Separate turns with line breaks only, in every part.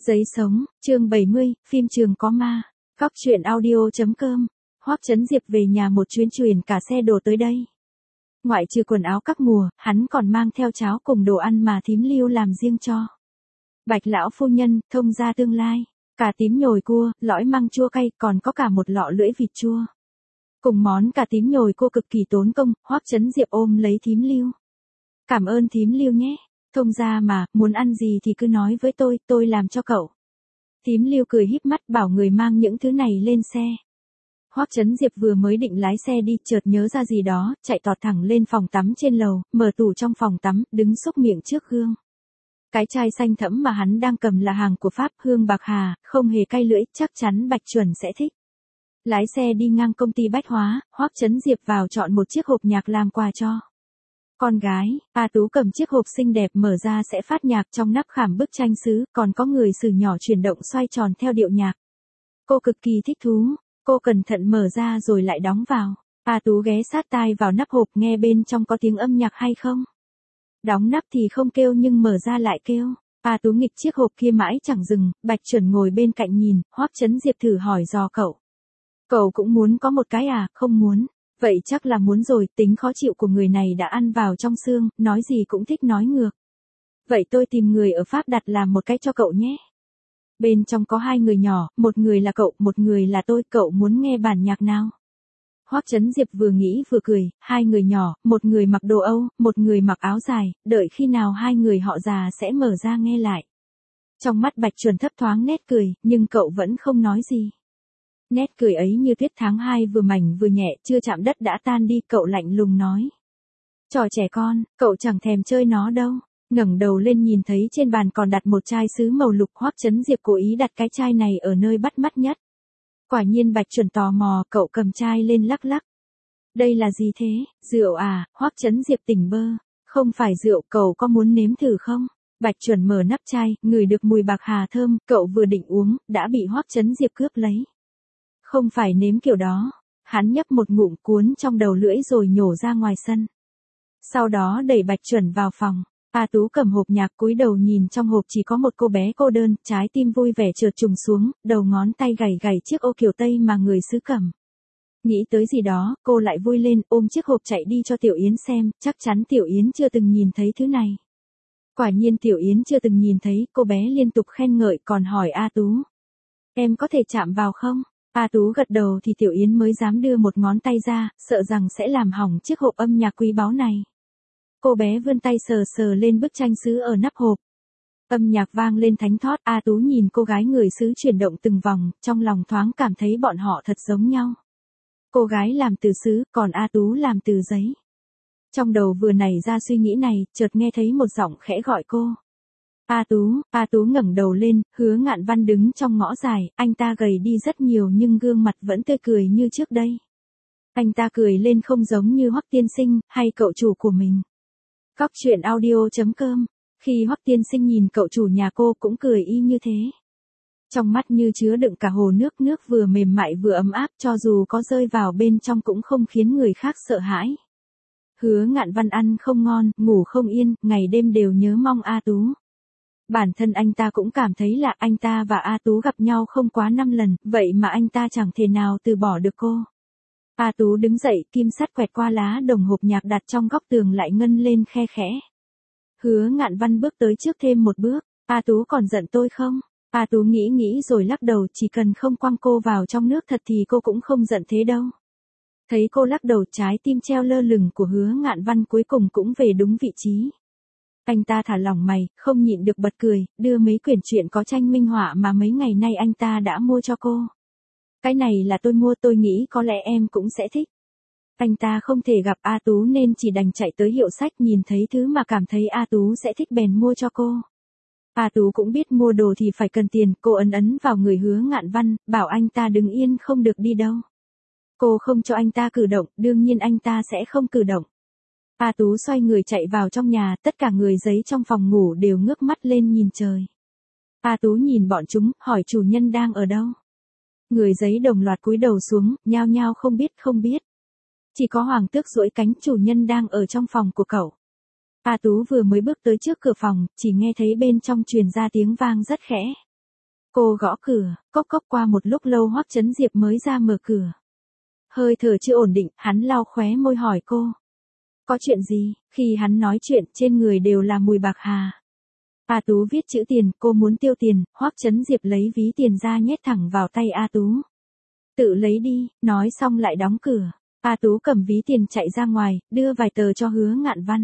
Giấy sống, chương 70, phim trường có ma. Cóc truyện audio.com. Hoắc Chấn Diệp về nhà một chuyến chuyển cả xe đồ tới đây. Ngoại trừ quần áo các mùa, hắn còn mang theo cháo cùng đồ ăn mà thím Lưu làm riêng cho Bạch lão phu nhân, thông gia tương lai, cà tím nhồi cua, lõi măng chua cay, còn có cả một lọ lưỡi vịt chua. Cùng món cà tím nhồi cua cực kỳ tốn công, Hoắc Chấn Diệp ôm lấy thím Lưu. Cảm ơn thím Lưu nhé. Thông gia mà, muốn ăn gì thì cứ nói với tôi làm cho cậu. Thím Lưu cười híp mắt bảo người mang những thứ này lên xe. Hoắc Chấn Diệp vừa mới định lái xe đi, chợt nhớ ra gì đó, chạy tọt thẳng lên phòng tắm trên lầu, mở tủ trong phòng tắm, đứng xúc miệng trước gương. Cái chai xanh thẫm mà hắn đang cầm là hàng của Pháp, hương bạc hà, không hề cay lưỡi, chắc chắn Bạch Chuẩn sẽ thích. Lái xe đi ngang công ty bách hóa, Hoắc Chấn Diệp vào chọn một chiếc hộp nhạc làm quà cho con gái. A Tú cầm chiếc hộp xinh đẹp mở ra sẽ phát nhạc, trong nắp khảm bức tranh sứ, còn có người sử nhỏ chuyển động xoay tròn theo điệu nhạc. Cô cực kỳ thích thú, cô cẩn thận mở ra rồi lại đóng vào. A Tú ghé sát tai vào nắp hộp nghe bên trong có tiếng âm nhạc hay không. Đóng nắp thì không kêu nhưng mở ra lại kêu. A Tú nghịch chiếc hộp kia mãi chẳng dừng, Bạch Chuẩn ngồi bên cạnh nhìn, Hoắc Chấn Diệp thử hỏi dò cậu. Cậu cũng muốn có một cái à? Không muốn. Vậy chắc là muốn rồi, tính khó chịu của người này đã ăn vào trong xương, nói gì cũng thích nói ngược. Vậy tôi tìm người ở Pháp đặt làm một cái cho cậu nhé. Bên trong có hai người nhỏ, một người là cậu, một người là tôi, cậu muốn nghe bản nhạc nào? Hoắc Chấn Diệp vừa nghĩ vừa cười, hai người nhỏ, một người mặc đồ Âu, một người mặc áo dài, đợi khi nào hai người họ già sẽ mở ra nghe lại. Trong mắt Bạch Chuẩn thấp thoáng nét cười, nhưng cậu vẫn không nói gì. Nét cười ấy như tuyết tháng 2 vừa mảnh vừa nhẹ, chưa chạm đất đã tan đi, cậu lạnh lùng nói. Trò trẻ con, cậu chẳng thèm chơi nó đâu. Ngẩng đầu lên nhìn thấy trên bàn còn đặt một chai sứ màu lục, Hoắc Chấn Diệp cố ý đặt cái chai này ở nơi bắt mắt nhất. Quả nhiên Bạch Chuẩn tò mò, cậu cầm chai lên lắc lắc. Đây là gì thế? Rượu à? Hoắc Chấn Diệp tỉnh bơ. Không phải rượu, cậu có muốn nếm thử không? Bạch Chuẩn mở nắp chai, ngửi được mùi bạc hà thơm, cậu vừa định uống, đã bị Hoắc Chấn Diệp cướp lấy. Không phải nếm kiểu đó. Hắn nhấp một ngụm cuốn trong đầu lưỡi rồi nhổ ra ngoài sân. Sau đó đẩy Bạch Chuẩn vào phòng. A Tú cầm hộp nhạc cúi đầu nhìn trong hộp chỉ có một cô bé cô đơn, trái tim vui vẻ trượt trùng xuống, đầu ngón tay gảy gảy chiếc ô kiểu Tây mà người xứ cầm. Nghĩ tới gì đó, cô lại vui lên, ôm chiếc hộp chạy đi cho Tiểu Yến xem, chắc chắn Tiểu Yến chưa từng nhìn thấy thứ này. Quả nhiên Tiểu Yến chưa từng nhìn thấy, cô bé liên tục khen ngợi còn hỏi A Tú. Em có thể chạm vào không? A Tú gật đầu thì Tiểu Yến mới dám đưa một ngón tay ra, sợ rằng sẽ làm hỏng chiếc hộp âm nhạc quý báu này. Cô bé vươn tay sờ sờ lên bức tranh sứ ở nắp hộp. Âm nhạc vang lên thánh thót, A Tú nhìn cô gái người xứ chuyển động từng vòng, trong lòng thoáng cảm thấy bọn họ thật giống nhau. Cô gái làm từ sứ, còn A Tú làm từ giấy. Trong đầu vừa nảy ra suy nghĩ này, chợt nghe thấy một giọng khẽ gọi cô. A Tú ngẩng đầu lên, Hứa Ngạn Văn đứng trong ngõ dài, anh ta gầy đi rất nhiều nhưng gương mặt vẫn tươi cười như trước đây. Anh ta cười lên không giống như Hoắc tiên sinh, hay cậu chủ của mình. Cóc truyện audio.com. Khi Hoắc tiên sinh nhìn cậu chủ nhà cô cũng cười y như thế. Trong mắt như chứa đựng cả hồ nước, nước vừa mềm mại vừa ấm áp, cho dù có rơi vào bên trong cũng không khiến người khác sợ hãi. Hứa Ngạn Văn ăn không ngon, ngủ không yên, ngày đêm đều nhớ mong A Tú. Bản thân anh ta cũng cảm thấy là anh ta và A Tú gặp nhau không quá 5 lần, vậy mà anh ta chẳng thể nào từ bỏ được cô. A Tú đứng dậy, kim sắt quẹt qua lá đồng hộp nhạc đặt trong góc tường lại ngân lên khe khẽ. Hứa Ngạn Văn bước tới trước thêm một bước. A Tú còn giận tôi không? A Tú nghĩ rồi lắc đầu, chỉ cần không quăng cô vào trong nước thật thì cô cũng không giận thế đâu. Thấy cô lắc đầu, trái tim treo lơ lửng của Hứa Ngạn Văn cuối cùng cũng về đúng vị trí. Anh ta thả lỏng mày, không nhịn được bật cười, đưa mấy quyển truyện có tranh minh họa mà mấy ngày nay anh ta đã mua cho cô. Cái này là tôi mua, tôi nghĩ có lẽ em cũng sẽ thích. Anh ta không thể gặp A Tú nên chỉ đành chạy tới hiệu sách, nhìn thấy thứ mà cảm thấy A Tú sẽ thích bèn mua cho cô. A Tú cũng biết mua đồ thì phải cần tiền, cô ấn vào người Hứa Ngạn Văn, bảo anh ta đứng yên không được đi đâu. Cô không cho anh ta cử động, đương nhiên anh ta sẽ không cử động. A Tú xoay người chạy vào trong nhà, tất cả người giấy trong phòng ngủ đều ngước mắt lên nhìn trời. A Tú nhìn bọn chúng, hỏi chủ nhân đang ở đâu. Người giấy đồng loạt cúi đầu xuống, nhao nhao không biết. Chỉ có Hoàng Tước duỗi cánh, chủ nhân đang ở trong phòng của cậu. A Tú vừa mới bước tới trước cửa phòng, chỉ nghe thấy bên trong truyền ra tiếng vang rất khẽ. Cô gõ cửa, cốc cốc, qua một lúc lâu Hoắc Chấn Diệp mới ra mở cửa. Hơi thở chưa ổn định, hắn lau khóe môi hỏi cô. Có chuyện gì? Khi hắn nói chuyện, trên người đều là mùi bạc hà. A Tú viết chữ tiền, cô muốn tiêu tiền, Hoắc Chấn Diệp lấy ví tiền ra nhét thẳng vào tay A Tú. Tự lấy đi, nói xong lại đóng cửa. A Tú cầm ví tiền chạy ra ngoài, đưa vài tờ cho Hứa Ngạn Văn.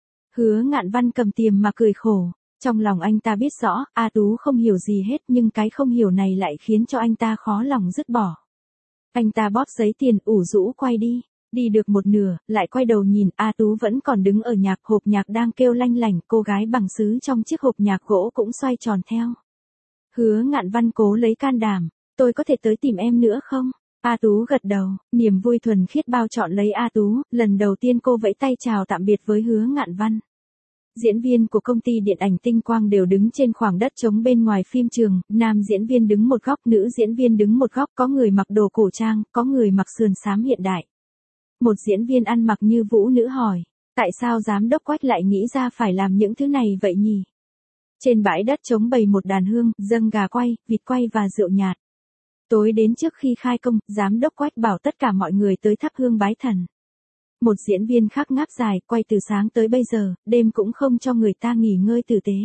Hứa Ngạn Văn cầm tiền mà cười khổ. Trong lòng anh ta biết rõ, A Tú không hiểu gì hết nhưng cái không hiểu này lại khiến cho anh ta khó lòng dứt bỏ. Anh ta bóp giấy tiền ủ rũ quay đi. Đi được một nửa, lại quay đầu nhìn A Tú vẫn còn đứng ở nhạc, hộp nhạc đang kêu lanh lảnh, cô gái bằng sứ trong chiếc hộp nhạc gỗ cũng xoay tròn theo. Hứa Ngạn Văn cố lấy can đảm, tôi có thể tới tìm em nữa không? A Tú gật đầu, niềm vui thuần khiết bao trọn lấy A Tú, lần đầu tiên cô vẫy tay chào tạm biệt với Hứa Ngạn Văn. Diễn viên của công ty điện ảnh Tinh Quang đều đứng trên khoảng đất trống bên ngoài phim trường, nam diễn viên đứng một góc, nữ diễn viên đứng một góc, có người mặc đồ cổ trang, có người mặc sườn xám hiện đại. Một diễn viên ăn mặc như vũ nữ hỏi, tại sao giám đốc Quách lại nghĩ ra phải làm những thứ này vậy nhỉ? Trên bãi đất trống bày một đàn hương, dâng gà quay, vịt quay và rượu nhạt. Tối đến trước khi khai công, giám đốc Quách bảo tất cả mọi người tới thắp hương bái thần. Một diễn viên khác ngáp dài, quay từ sáng tới bây giờ, đêm cũng không cho người ta nghỉ ngơi tử tế.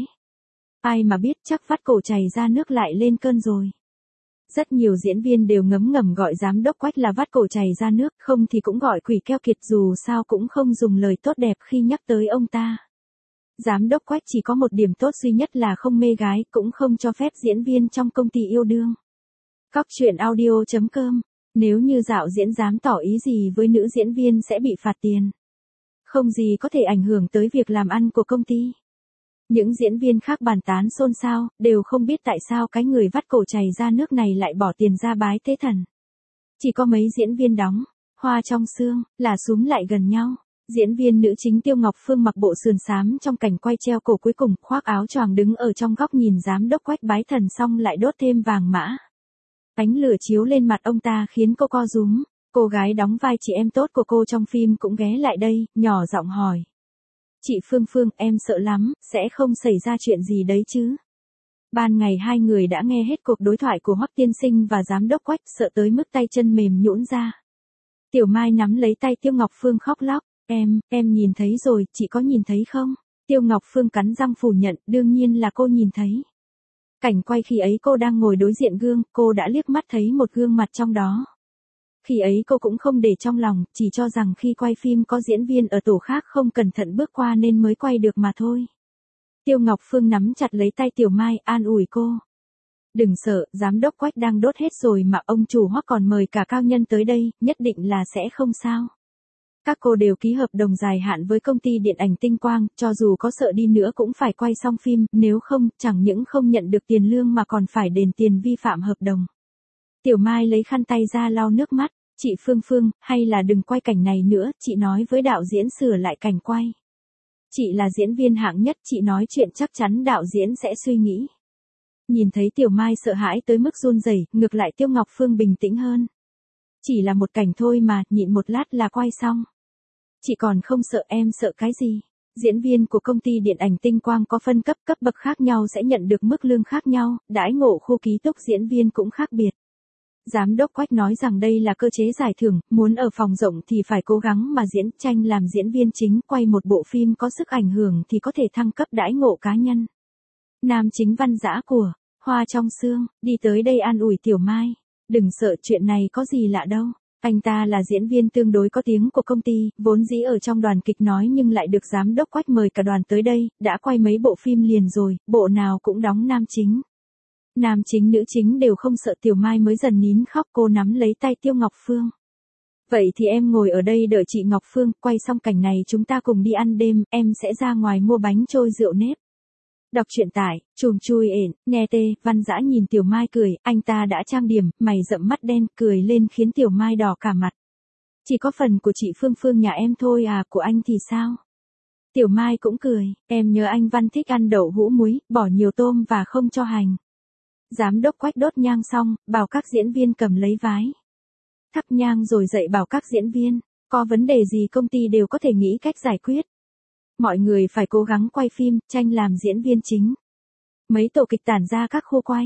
Ai mà biết chắc vắt cổ chảy ra nước lại lên cơn rồi. Rất nhiều diễn viên đều ngấm ngầm gọi giám đốc Quách là vắt cổ chảy ra nước, không thì cũng gọi quỷ keo kiệt, dù sao cũng không dùng lời tốt đẹp khi nhắc tới ông ta. Giám đốc Quách chỉ có một điểm tốt duy nhất là không mê gái, cũng không cho phép diễn viên trong công ty yêu đương. Cóc truyện audio.com. Nếu như dạo diễn dám tỏ ý gì với nữ diễn viên sẽ bị phạt tiền. Không gì có thể ảnh hưởng tới việc làm ăn của công ty. Những diễn viên khác bàn tán xôn xao, đều không biết tại sao cái người vắt cổ chảy ra nước này lại bỏ tiền ra bái tế thần. Chỉ có mấy diễn viên đóng, Hoa trong xương, là súm lại gần nhau. Diễn viên nữ chính Tiêu Ngọc Phương mặc bộ sườn xám trong cảnh quay treo cổ, cuối cùng khoác áo choàng đứng ở trong góc nhìn giám đốc Quách bái thần xong lại đốt thêm vàng mã. Ánh lửa chiếu lên mặt ông ta khiến cô co rúm. Cô gái đóng vai chị em tốt của cô trong phim cũng ghé lại đây, nhỏ giọng hỏi. Chị Phương Phương, em sợ lắm, sẽ không xảy ra chuyện gì đấy chứ? Ban ngày hai người đã nghe hết cuộc đối thoại của Hoắc tiên sinh và giám đốc Quách, sợ tới mức tay chân mềm nhũn ra. Tiểu Mai nắm lấy tay Tiêu Ngọc Phương khóc lóc. Em nhìn thấy rồi, chị có nhìn thấy không? Tiêu Ngọc Phương cắn răng phủ nhận, đương nhiên là cô nhìn thấy. Cảnh quay khi ấy cô đang ngồi đối diện gương, cô đã liếc mắt thấy một gương mặt trong đó. Khi ấy cô cũng không để trong lòng, chỉ cho rằng khi quay phim có diễn viên ở tổ khác không cẩn thận bước qua nên mới quay được mà thôi. Tiêu Ngọc Phương nắm chặt lấy tay Tiểu Mai, an ủi cô. Đừng sợ, giám đốc Quách đang đốt hết rồi mà ông chủ Hoắc còn mời cả cao nhân tới đây, nhất định là sẽ không sao. Các cô đều ký hợp đồng dài hạn với công ty điện ảnh Tinh Quang, cho dù có sợ đi nữa cũng phải quay xong phim, nếu không, chẳng những không nhận được tiền lương mà còn phải đền tiền vi phạm hợp đồng. Tiểu Mai lấy khăn tay ra lau nước mắt, chị Phương Phương, hay là đừng quay cảnh này nữa, chị nói với đạo diễn sửa lại cảnh quay. Chị là diễn viên hạng nhất, chị nói chuyện chắc chắn đạo diễn sẽ suy nghĩ. Nhìn thấy Tiểu Mai sợ hãi tới mức run rẩy, ngược lại Tiêu Ngọc Phương bình tĩnh hơn. Chỉ là một cảnh thôi mà, nhịn một lát là quay xong. Chị còn không sợ, em sợ cái gì? Diễn viên của công ty điện ảnh Tinh Quang có phân cấp bậc khác nhau sẽ nhận được mức lương khác nhau, đãi ngộ khu ký túc diễn viên cũng khác biệt. Giám đốc Quách nói rằng đây là cơ chế giải thưởng, muốn ở phòng rộng thì phải cố gắng mà diễn tranh làm diễn viên chính, quay một bộ phim có sức ảnh hưởng thì có thể thăng cấp đãi ngộ cá nhân. Nam chính Văn Dã của Hoa trong xương, đi tới đây an ủi Tiểu Mai. Đừng sợ, chuyện này có gì lạ đâu. Anh ta là diễn viên tương đối có tiếng của công ty, vốn dĩ ở trong đoàn kịch nói nhưng lại được giám đốc Quách mời cả đoàn tới đây, đã quay mấy bộ phim liền rồi, bộ nào cũng đóng nam chính. Nam chính nữ chính đều không sợ. Tiểu Mai mới dần nín khóc, cô nắm lấy tay Tiêu Ngọc Phương. Vậy thì em ngồi ở đây đợi chị Ngọc Phương, quay xong cảnh này chúng ta cùng đi ăn đêm, em sẽ ra ngoài mua bánh trôi rượu nếp. Đọc truyện tại chùm chui ển, nghe tê. Văn Dã nhìn Tiểu Mai cười, anh ta đã trang điểm, mày rậm mắt đen, cười lên khiến Tiểu Mai đỏ cả mặt. Chỉ có phần của chị Phương Phương nhà em thôi à, của anh thì sao? Tiểu Mai cũng cười, em nhớ anh Văn thích ăn đậu hũ muối, bỏ nhiều tôm và không cho hành. Giám đốc Quách đốt nhang xong, bảo các diễn viên cầm lấy vái. Thắp nhang rồi dạy bảo các diễn viên, có vấn đề gì công ty đều có thể nghĩ cách giải quyết. Mọi người phải cố gắng quay phim, tranh làm diễn viên chính. Mấy tổ kịch tản ra các khu quay.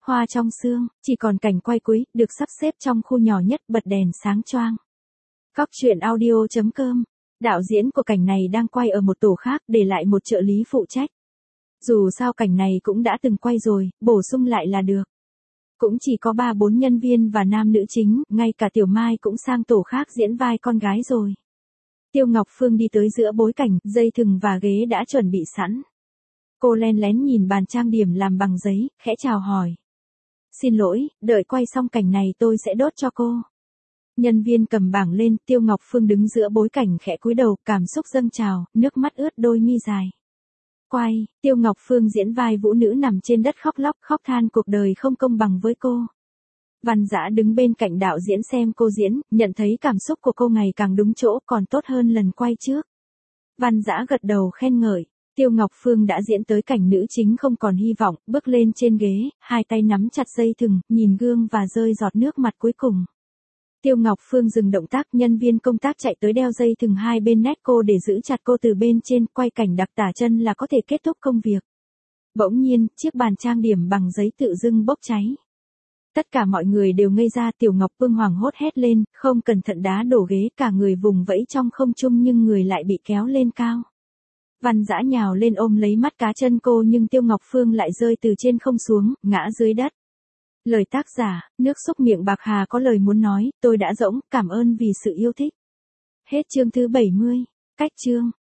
hoa trong sương, chỉ còn cảnh quay cuối, được sắp xếp trong khu nhỏ nhất, bật đèn sáng choang. Cóc truyện audio.com. Đạo diễn của cảnh này đang quay ở một tổ khác, để lại một trợ lý phụ trách. Dù sao cảnh này cũng đã từng quay rồi, bổ sung lại là được. Cũng chỉ có 3-4 nhân viên và nam nữ chính, ngay cả Tiểu Mai cũng sang tổ khác diễn vai con gái rồi. Tiêu Ngọc Phương đi tới giữa bối cảnh, dây thừng và ghế đã chuẩn bị sẵn. Cô len lén nhìn bàn trang điểm làm bằng giấy, khẽ chào hỏi. Xin lỗi, đợi quay xong cảnh này tôi sẽ đốt cho cô. Nhân viên cầm bảng lên, Tiêu Ngọc Phương đứng giữa bối cảnh khẽ cúi đầu, cảm xúc dâng trào, nước mắt ướt đôi mi dài. Quay, Tiêu Ngọc Phương diễn vai vũ nữ nằm trên đất khóc lóc, khóc than cuộc đời không công bằng với cô. Văn Dã đứng bên cạnh đạo diễn xem cô diễn, nhận thấy cảm xúc của cô ngày càng đúng chỗ, còn tốt hơn lần quay trước. Văn Dã gật đầu khen ngợi. Tiêu Ngọc Phương đã diễn tới cảnh nữ chính không còn hy vọng, bước lên trên ghế, hai tay nắm chặt dây thừng, nhìn gương và rơi giọt nước mặt cuối cùng. Tiêu Ngọc Phương dừng động tác, nhân viên công tác chạy tới đeo dây thừng hai bên nét cô để giữ chặt cô từ bên trên, quay cảnh đặc tả chân là có thể kết thúc công việc. Bỗng nhiên, chiếc bàn trang điểm bằng giấy tự dưng bốc cháy. Tất cả mọi người đều ngây ra, Tiểu Ngọc Phương hoảng hốt hét lên, không cẩn thận đá đổ ghế, cả người vùng vẫy trong không trung nhưng người lại bị kéo lên cao. Văn Dã nhào lên ôm lấy mắt cá chân cô nhưng Tiêu Ngọc Phương lại rơi từ trên không xuống, ngã dưới đất. Lời tác giả, nước xúc miệng bạc hà có lời muốn nói, tôi đã rỗng, cảm ơn vì sự yêu thích. Hết chương thứ 70. Cách chương.